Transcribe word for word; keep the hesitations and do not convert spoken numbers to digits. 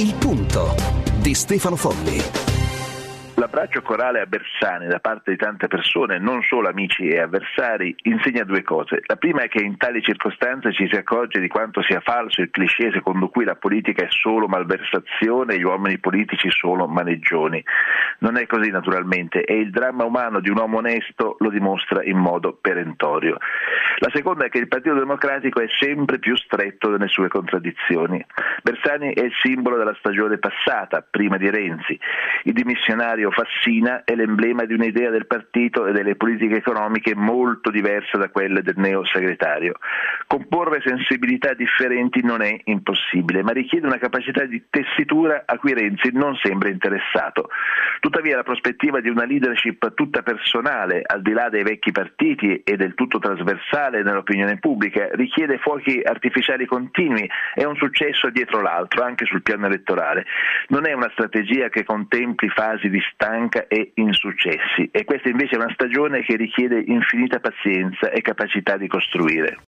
Il punto di Stefano Folli. L'abbraccio corale a Bersani da parte di tante persone, non solo amici e avversari, insegna due cose. La prima è che in tali circostanze ci si accorge di quanto sia falso il cliché secondo cui la politica è solo malversazione e gli uomini politici solo maneggioni. Non è così naturalmente e il dramma umano di un uomo onesto lo dimostra in modo perentorio. La seconda è che il Partito Democratico è sempre più stretto nelle sue contraddizioni. Bersani è il simbolo della stagione passata, prima di Renzi. Il dimissionario Fassina è l'emblema di un'idea del partito e delle politiche economiche molto diversa da quelle del neosegretario. Comporre sensibilità differenti non è impossibile, ma richiede una capacità di tessitura a cui Renzi non sembra interessato. Tuttavia la prospettiva di una leadership tutta personale, al di là dei vecchi partiti e del tutto trasversale nell'opinione pubblica, richiede fuochi artificiali continui e un successo dietro l'altro, anche sul piano elettorale. Non è una strategia che contempli fasi di stanca e insuccessi, e questa invece è una stagione che richiede infinita pazienza e capacità di costruire.